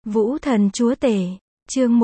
Vũ thần chúa tể, chương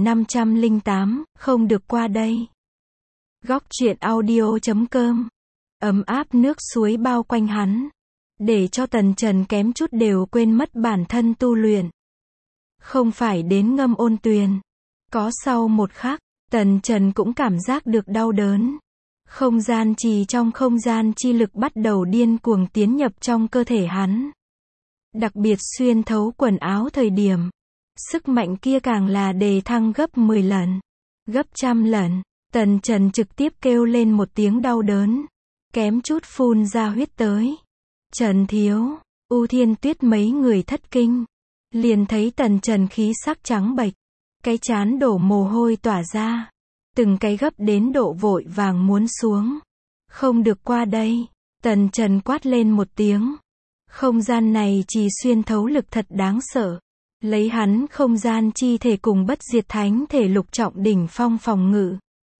1508, không được qua đây. Góc truyện audio.com. Ấm áp nước suối bao quanh hắn, để cho Tần Trần kém chút đều quên mất bản thân tu luyện. Không phải đến ngâm ôn tuyền. Có sau một khắc, Tần Trần cũng cảm giác được đau đớn. Không gian trì trong không gian chi lực bắt đầu điên cuồng tiến nhập trong cơ thể hắn. Đặc biệt xuyên thấu quần áo thời điểm, sức mạnh kia càng là đề thăng gấp 10 lần, gấp trăm lần. Tần Trần trực tiếp kêu lên một tiếng đau đớn, kém chút phun ra huyết tới. Trần Thiếu, U Thiên Tuyết mấy người thất kinh, liền thấy Tần Trần khí sắc trắng bệch, cái trán đổ mồ hôi tỏa ra, từng cái gấp đến độ vội vàng muốn xuống. Không được qua đây. Tần Trần quát lên một tiếng. Không gian này chỉ xuyên thấu lực thật đáng sợ. Lấy hắn không gian chi thể cùng bất diệt thánh thể lục trọng đỉnh phong phòng ngự,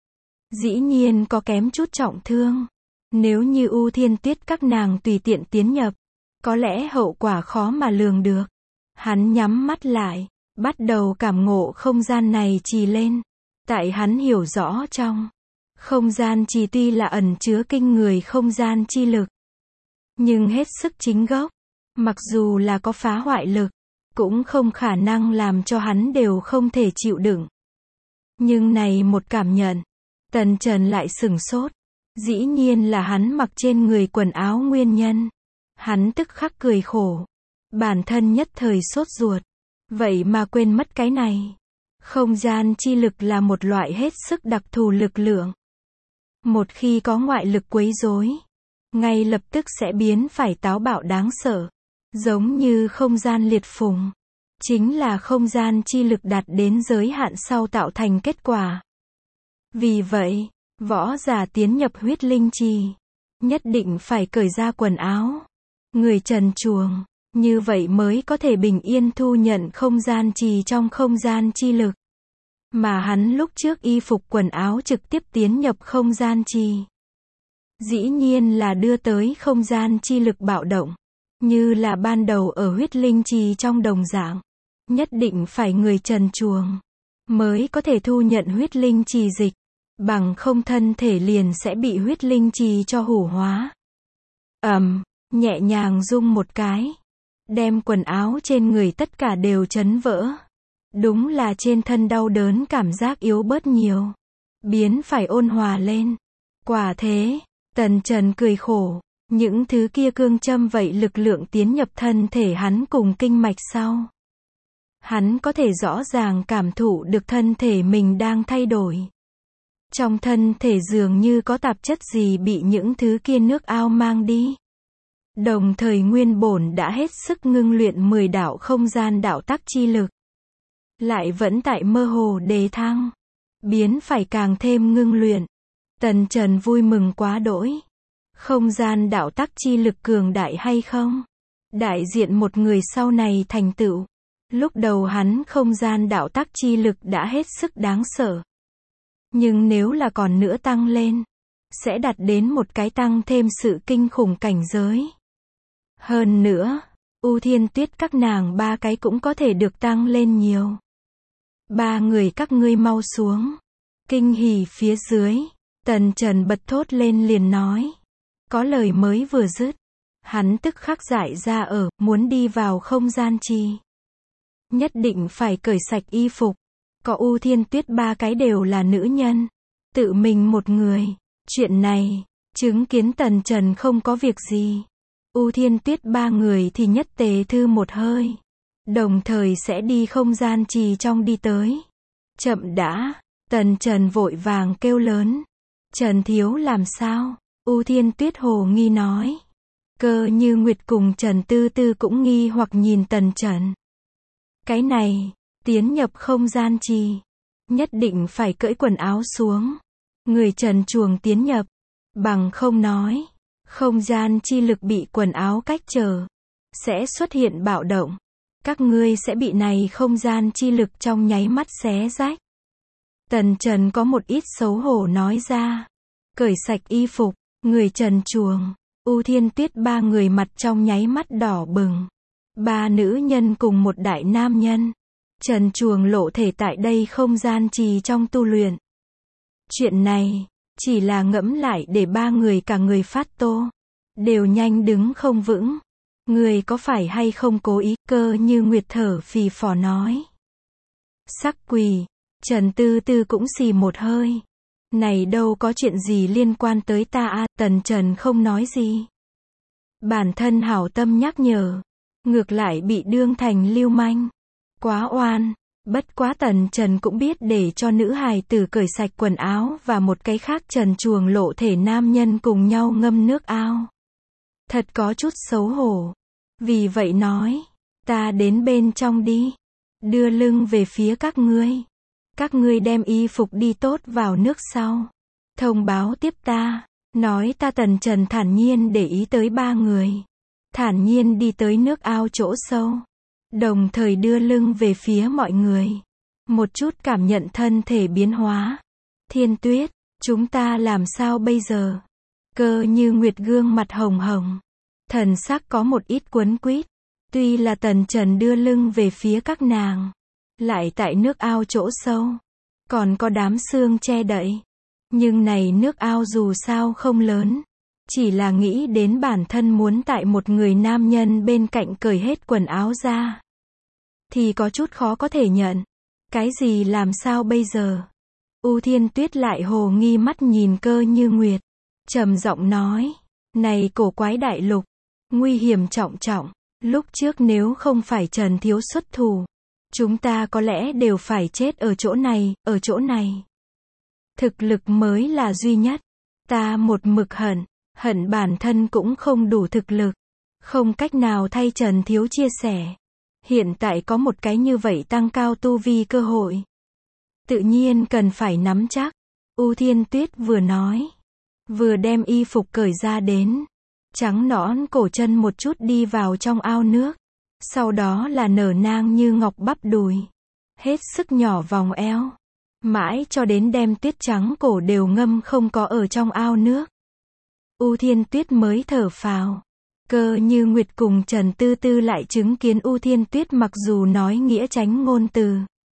dĩ nhiên có kém chút trọng thương. Nếu như U Thiên Tuyết các nàng tùy tiện tiến nhập, có lẽ hậu quả khó mà lường được. Hắn nhắm mắt lại, bắt đầu cảm ngộ không gian này trì lên. Tại hắn hiểu rõ trong không gian trì tuy là ẩn chứa kinh người không gian chi lực, nhưng hết sức chính gốc, mặc dù là có phá hoại lực, cũng không khả năng làm cho hắn đều không thể chịu đựng. Nhưng này một cảm nhận, Tần Trần lại sửng sốt. Dĩ nhiên là hắn mặc trên người quần áo nguyên nhân. Hắn tức khắc cười khổ. Bản thân nhất thời sốt ruột. Vậy mà quên mất cái này. Không gian chi lực là một loại hết sức đặc thù lực lượng. Một khi có ngoại lực quấy rối, ngay lập tức sẽ biến phải táo bạo đáng sợ. Giống như không gian liệt phùng. Chính là không gian chi lực đạt đến giới hạn sau tạo thành kết quả. Vì vậy, võ giả tiến nhập huyết linh trì, nhất định phải cởi ra quần áo, người trần truồng, như vậy mới có thể bình yên thu nhận không gian trì trong không gian chi lực. Mà hắn lúc trước y phục quần áo trực tiếp tiến nhập không gian trì, dĩ nhiên là đưa tới không gian chi lực bạo động, như là ban đầu ở huyết linh trì trong đồng dạng. Nhất định phải người trần truồng mới có thể thu nhận huyết linh trì dịch, bằng không thân thể liền sẽ bị huyết linh trì cho hủ hóa. Nhẹ nhàng rung một cái, đem quần áo trên người tất cả đều chấn vỡ. Đúng là trên thân đau đớn cảm giác yếu bớt nhiều, biến phải ôn hòa lên. Quả thế, Tần Trần cười khổ, những thứ kia cương châm vậy lực lượng tiến nhập thân thể hắn cùng kinh mạch sau. Hắn có thể rõ ràng cảm thụ được thân thể mình đang thay đổi. Trong thân thể dường như có tạp chất gì bị những thứ kia nước ao mang đi. Đồng thời nguyên bổn đã hết sức ngưng luyện 10 đạo không gian đạo tắc chi lực, lại vẫn tại mơ hồ đề thăng, biến phải càng thêm ngưng luyện. Tần Trần vui mừng quá đỗi. Không gian đạo tắc chi lực cường đại hay không? Đại diện một người sau này thành tựu. Lúc đầu hắn không gian đạo tắc chi lực đã hết sức đáng sợ. Nhưng nếu là còn nữa tăng lên, sẽ đạt đến một cái tăng thêm sự kinh khủng cảnh giới. Hơn nữa, U Thiên Tuyết các nàng ba cái cũng có thể được tăng lên nhiều. Ba người các ngươi mau xuống. Kinh hỉ phía dưới, Tần Trần bật thốt lên liền nói. Có lời mới vừa dứt, hắn tức khắc dại ra muốn đi vào không gian trì. Nhất định phải cởi sạch y phục. Có U Thiên Tuyết ba cái đều là nữ nhân, tự mình một người. Chuyện này, chứng kiến Tần Trần không có việc gì, U Thiên Tuyết ba người thì nhất tề thư một hơi, đồng thời sẽ đi không gian trì trong đi tới. Chậm đã. Tần Trần vội vàng kêu lớn. Trần Thiếu làm sao? U Thiên Tuyết hồ nghi nói. Cơ Như Nguyệt cùng Trần Tư Tư cũng nghi hoặc nhìn Tần Trần. Cái này, tiến nhập không gian trì, nhất định phải cởi quần áo xuống, người trần truồng tiến nhập, bằng không nói, không gian chi lực bị quần áo cách trở, sẽ xuất hiện bạo động, các ngươi sẽ bị này không gian chi lực trong nháy mắt xé rách. Tần Trần có một ít xấu hổ nói ra. Cởi sạch y phục, người trần truồng, U Thiên Tuyết ba người mặt trong nháy mắt đỏ bừng. Ba nữ nhân cùng một đại nam nhân, trần truồng lộ thể tại đây không gian trì trong tu luyện. Chuyện này, chỉ là ngẫm lại để ba người cả người phát tô, đều nhanh đứng không vững. Người có phải hay không cố ý, Cơ Như Nguyệt thở phì phò nói. Sắc quỳ, Trần Tư Tư cũng xì một hơi. Này đâu có chuyện gì liên quan tới ta à, Tần Trần không nói gì. Bản thân hảo tâm nhắc nhở, ngược lại bị đương thành lưu manh. Quá oan, bất quá Tần Trần cũng biết để cho nữ hài tử cởi sạch quần áo và một cái khác trần truồng lộ thể nam nhân cùng nhau ngâm nước ao. Thật có chút xấu hổ. Vì vậy nói, ta đến bên trong đi, đưa lưng về phía các ngươi. Các ngươi đem y phục đi tốt vào nước sau. Thông báo tiếp ta, nói ta Tần Trần thản nhiên để ý tới ba người. Thản nhiên đi tới nước ao chỗ sâu. Đồng thời đưa lưng về phía mọi người. Một chút cảm nhận thân thể biến hóa. Thiên Tuyết, chúng ta làm sao bây giờ? Cơ Như Nguyệt gương mặt hồng hồng. Thần sắc có một ít quấn quýt. Tuy là Tần Trần đưa lưng về phía các nàng. Lại tại nước ao chỗ sâu. Còn có đám sương che đậy. Nhưng này nước ao dù sao không lớn. Chỉ là nghĩ đến bản thân muốn tại một người nam nhân bên cạnh cởi hết quần áo ra. Thì có chút khó có thể nhận. Cái gì làm sao bây giờ? U Thiên Tuyết lại hồ nghi mắt nhìn Cơ Như Nguyệt. Trầm giọng nói. Này cổ quái đại lục. Nguy hiểm trọng trọng. Lúc trước nếu không phải Trần Thiếu xuất thủ. Chúng ta có lẽ đều phải chết ở chỗ này, ở chỗ này. Thực lực mới là duy nhất. Ta một mực hận bản thân cũng không đủ thực lực. Không cách nào thay Trần Thiếu chia sẻ. Hiện tại có một cái như vậy tăng cao tu vi cơ hội. Tự nhiên cần phải nắm chắc. U Thiên Tuyết vừa nói. Vừa đem y phục cởi ra đến. Trắng nõn cổ chân một chút đi vào trong ao nước. Sau đó là nở nang như ngọc bắp đùi. Hết sức nhỏ vòng eo. Mãi cho đến đem tuyết trắng cổ đều ngâm không có ở trong ao nước. U Thiên Tuyết mới thở phào. Cơ Như Nguyệt cùng Trần Tư Tư lại chứng kiến U Thiên Tuyết mặc dù nói nghĩa tránh ngôn từ.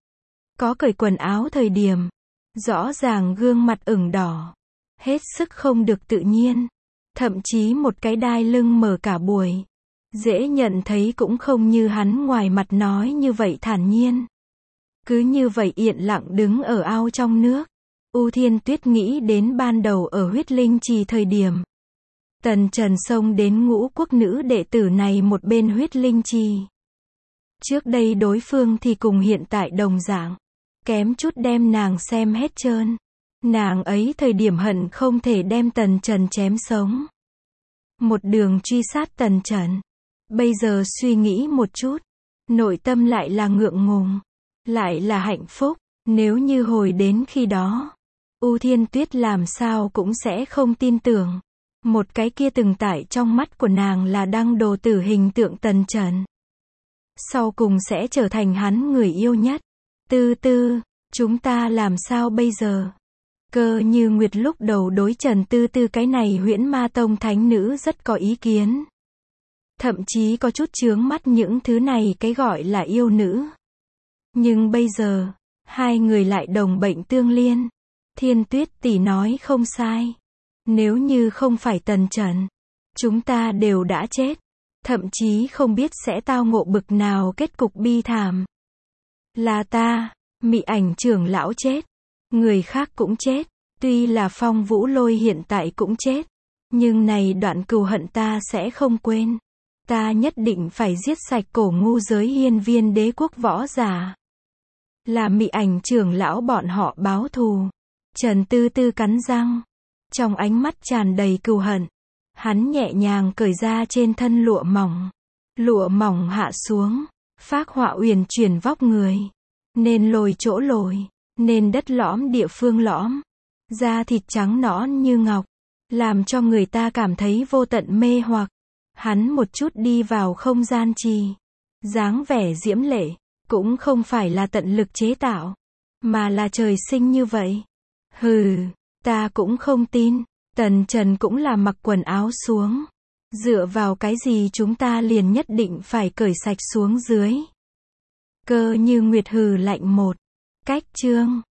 Có cởi quần áo thời điểm. Rõ ràng gương mặt ửng đỏ. Hết sức không được tự nhiên. Thậm chí một cái đai lưng mở cả buổi. Dễ nhận thấy cũng không như hắn ngoài mặt nói như vậy thản nhiên. Cứ như vậy yên lặng đứng ở ao trong nước. U Thiên Tuyết nghĩ đến ban đầu ở huyết linh trì thời điểm. Tần Trần xông đến Ngũ Quốc nữ đệ tử này một bên huyết linh trì. Trước đây đối phương thì cùng hiện tại đồng dạng. Kém chút đem nàng xem hết trơn. Nàng ấy thời điểm hận không thể đem Tần Trần chém sống. Một đường truy sát Tần Trần. Bây giờ suy nghĩ một chút. Nội tâm lại là ngượng ngùng. Lại là hạnh phúc. Nếu như hồi đến khi đó. U Thiên Tuyết làm sao cũng sẽ không tin tưởng. Một cái kia từng tại trong mắt của nàng là đăng đồ tử hình tượng Tần Trần. Sau cùng sẽ trở thành hắn người yêu nhất. Tư Tư, chúng ta làm sao bây giờ? Cơ Như Nguyệt lúc đầu đối Trần Tư Tư cái này huyễn ma tông thánh nữ rất có ý kiến. Thậm chí có chút chướng mắt những thứ này cái gọi là yêu nữ. Nhưng bây giờ, hai người lại đồng bệnh tương liên. Thiên Tuyết tỷ nói không sai. Nếu như không phải Tần Trần, chúng ta đều đã chết. Thậm chí không biết sẽ tao ngộ bực nào kết cục bi thảm. Là ta, Mị Ảnh trưởng lão chết. Người khác cũng chết. Tuy là Phong Vũ Lôi hiện tại cũng chết. Nhưng này đoạn cừu hận ta sẽ không quên. Ta nhất định phải giết sạch cổ ngu giới hiên viên đế quốc võ giả. Là Mị Ảnh trưởng lão bọn họ báo thù. Trần Tư Tư cắn răng. Trong ánh mắt tràn đầy cừu hận. Hắn nhẹ nhàng cởi ra trên thân lụa mỏng. Lụa mỏng hạ xuống. Phác họa uyển chuyển vóc người. Nên lồi chỗ lồi. Nên đất lõm địa phương lõm. Da thịt trắng nõn như ngọc. Làm cho người ta cảm thấy vô tận mê hoặc. Hắn một chút đi vào không gian trì. Dáng vẻ diễm lệ. Cũng không phải là tận lực chế tạo. Mà là trời sinh như vậy. Hừ, ta cũng không tin. Tần Trần cũng là mặc quần áo xuống. Dựa vào cái gì chúng ta liền nhất định phải cởi sạch xuống dưới. Cơ như nguyệt hừ lạnh một cách. Chương